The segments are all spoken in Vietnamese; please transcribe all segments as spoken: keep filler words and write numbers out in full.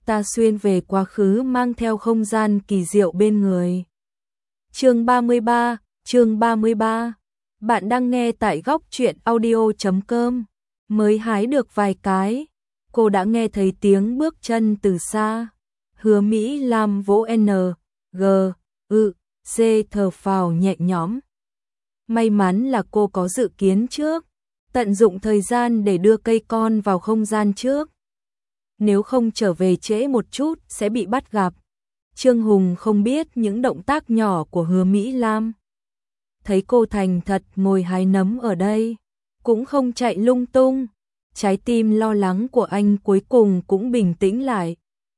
ta xuyên về quá khứ mang theo không gian kỳ diệu bên người. Chương ba mươi ba, chương ba mươi ba. Bạn đang nghe tại góc truyện audio chấm com. Mới hái được vài cái, cô đã nghe thấy tiếng bước chân từ xa. Hứa Mỹ Lam vỗ N, G, ư, C thở phào nhẹ nhõm. May mắn là cô có dự kiến trước, tận dụng thời gian để đưa cây con vào không gian trước. Nếu không trở về trễ một chút sẽ bị bắt gặp. Trương Hùng không biết những động tác nhỏ của Hứa Mỹ Lam. Thấy cô thành thật ngồi hái nấm ở đây, cũng không chạy lung tung. Trái tim lo lắng của anh cuối cùng cũng bình tĩnh lại.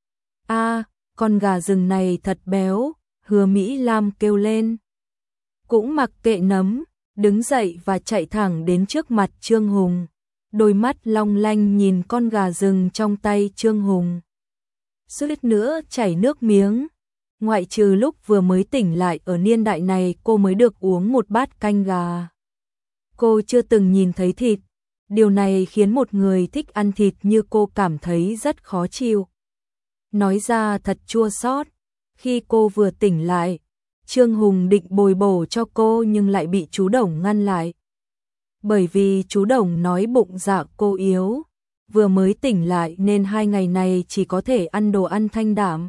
A, con gà rừng này thật béo, Hứa Mỹ Lam kêu lên. Cũng mặc kệ nấm, đứng dậy và chạy thẳng đến trước mặt Trương Hùng. Đôi mắt long lanh nhìn con gà rừng trong tay Trương Hùng. Suýt nữa chảy nước miếng. Ngoại trừ lúc vừa mới tỉnh lại ở niên đại này cô mới được uống một bát canh gà. Cô chưa từng nhìn thấy thịt. Điều này khiến một người thích ăn thịt như cô cảm thấy rất khó chịu. Nói ra thật chua xót. Khi cô vừa tỉnh lại, Trương Hùng định bồi bổ cho cô nhưng lại bị chú Đồng ngăn lại. Bởi vì chú Đồng nói bụng dạ cô yếu, vừa mới tỉnh lại nên hai ngày này chỉ có thể ăn đồ ăn thanh đạm.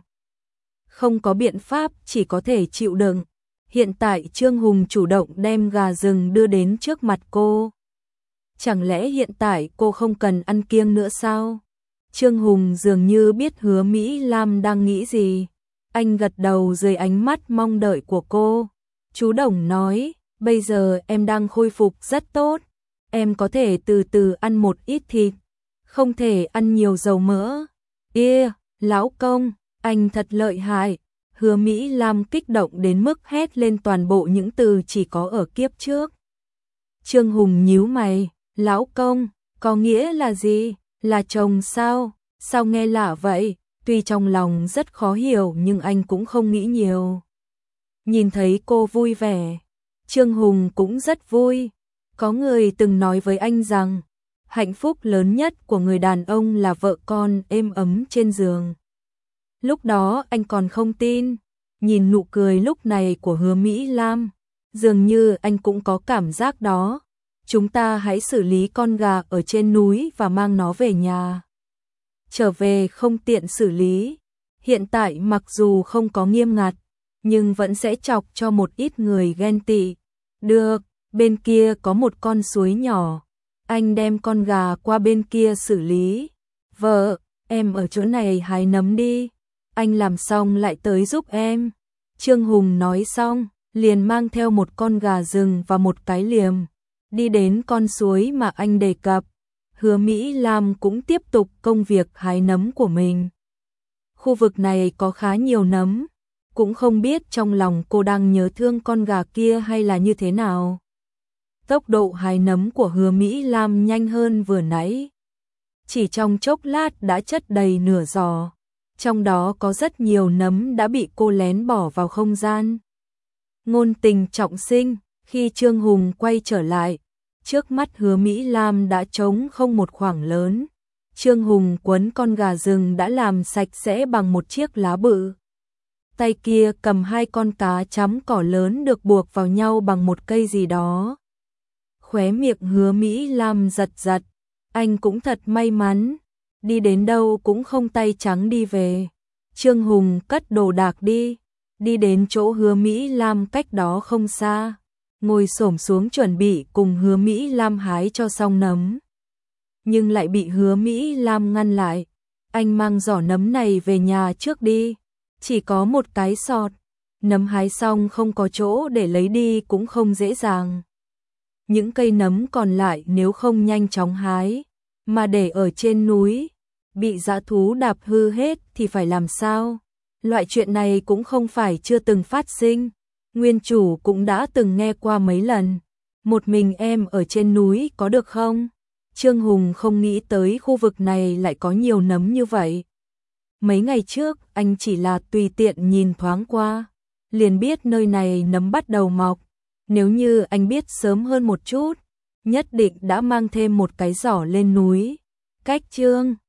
Không có biện pháp, chỉ có thể chịu đựng. Hiện tại Trương Hùng chủ động đem gà rừng đưa đến trước mặt cô. Chẳng lẽ hiện tại cô không cần ăn kiêng nữa sao? Trương Hùng dường như biết Hứa Mỹ Lam đang nghĩ gì. Anh gật đầu dưới ánh mắt mong đợi của cô. Chú Đồng nói, bây giờ em đang khôi phục rất tốt. Em có thể từ từ ăn một ít thịt. Không thể ăn nhiều dầu mỡ. Ê, lão công, anh thật lợi hại. Hứa Mỹ Lam kích động đến mức hét lên toàn bộ những từ chỉ có ở kiếp trước. Trương Hùng nhíu mày, lão công, có nghĩa là gì? Là chồng sao? Sao nghe lạ vậy? Tuy trong lòng rất khó hiểu nhưng anh cũng không nghĩ nhiều. Nhìn thấy cô vui vẻ, Trương Hùng cũng rất vui. Có người từng nói với anh rằng, hạnh phúc lớn nhất của người đàn ông là vợ con êm ấm trên giường. Lúc đó anh còn không tin, nhìn nụ cười lúc này của Hứa Mỹ Lam, dường như anh cũng có cảm giác đó. Chúng ta hãy xử lý con gà ở trên núi và mang nó về nhà. Trở về không tiện xử lý. Hiện tại mặc dù không có nghiêm ngặt, nhưng vẫn sẽ chọc cho một ít người ghen tị. Được, bên kia có một con suối nhỏ. Anh đem con gà qua bên kia xử lý. Vợ, em ở chỗ này hái nấm đi. Anh làm xong lại tới giúp em. Trương Hùng nói xong, liền mang theo một con gà rừng và một cái liềm. Đi đến con suối mà anh đề cập. Hứa Mỹ Lam cũng tiếp tục công việc hái nấm của mình. Khu vực này có khá nhiều nấm, cũng không biết trong lòng cô đang nhớ thương con gà kia hay là như thế nào. Tốc độ hái nấm của Hứa Mỹ Lam nhanh hơn vừa nãy. Chỉ trong chốc lát đã chất đầy nửa giò, trong đó có rất nhiều nấm đã bị cô lén bỏ vào không gian. Ngôn tình trọng sinh, khi Trương Hùng quay trở lại, trước mắt Hứa Mỹ Lam đã trống không một khoảng lớn. Trương Hùng quấn con gà rừng đã làm sạch sẽ bằng một chiếc lá bự. Tay kia cầm hai con cá chấm cỏ lớn được buộc vào nhau bằng một cây gì đó. Khóe miệng Hứa Mỹ Lam giật giật. Anh cũng thật may mắn. Đi đến đâu cũng không tay trắng đi về. Trương Hùng cất đồ đạc đi. Đi đến chỗ Hứa Mỹ Lam cách đó không xa. Ngồi xổm xuống chuẩn bị cùng Hứa Mỹ Lam hái cho xong nấm. Nhưng lại bị Hứa Mỹ Lam ngăn lại. Anh mang giỏ nấm này về nhà trước đi. Chỉ có một cái sọt. Nấm hái xong không có chỗ để lấy đi cũng không dễ dàng. Những cây nấm còn lại nếu không nhanh chóng hái, mà để ở trên núi, bị dã thú đạp hư hết thì phải làm sao? Loại chuyện này cũng không phải chưa từng phát sinh. Nguyên chủ cũng đã từng nghe qua mấy lần. Một mình em ở trên núi có được không? Trương Hùng không nghĩ tới khu vực này lại có nhiều nấm như vậy. Mấy ngày trước, anh chỉ là tùy tiện nhìn thoáng qua, liền biết nơi này nấm bắt đầu mọc. Nếu như anh biết sớm hơn một chút, nhất định đã mang thêm một cái giỏ lên núi. Cách chương